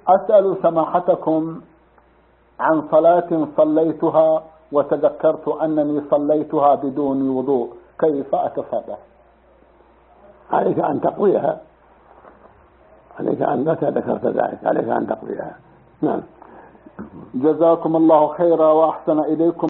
أسأل سماحتكم عن صلاة صليتها وتذكرت أنني صليتها بدون وضوء، كيف أتصرف؟ عليك أن تقضيها، عليك أن متى ذكرت ذلك عليك أن تقضيها. نعم. جزاكم الله خيرا وأحسن إليكم.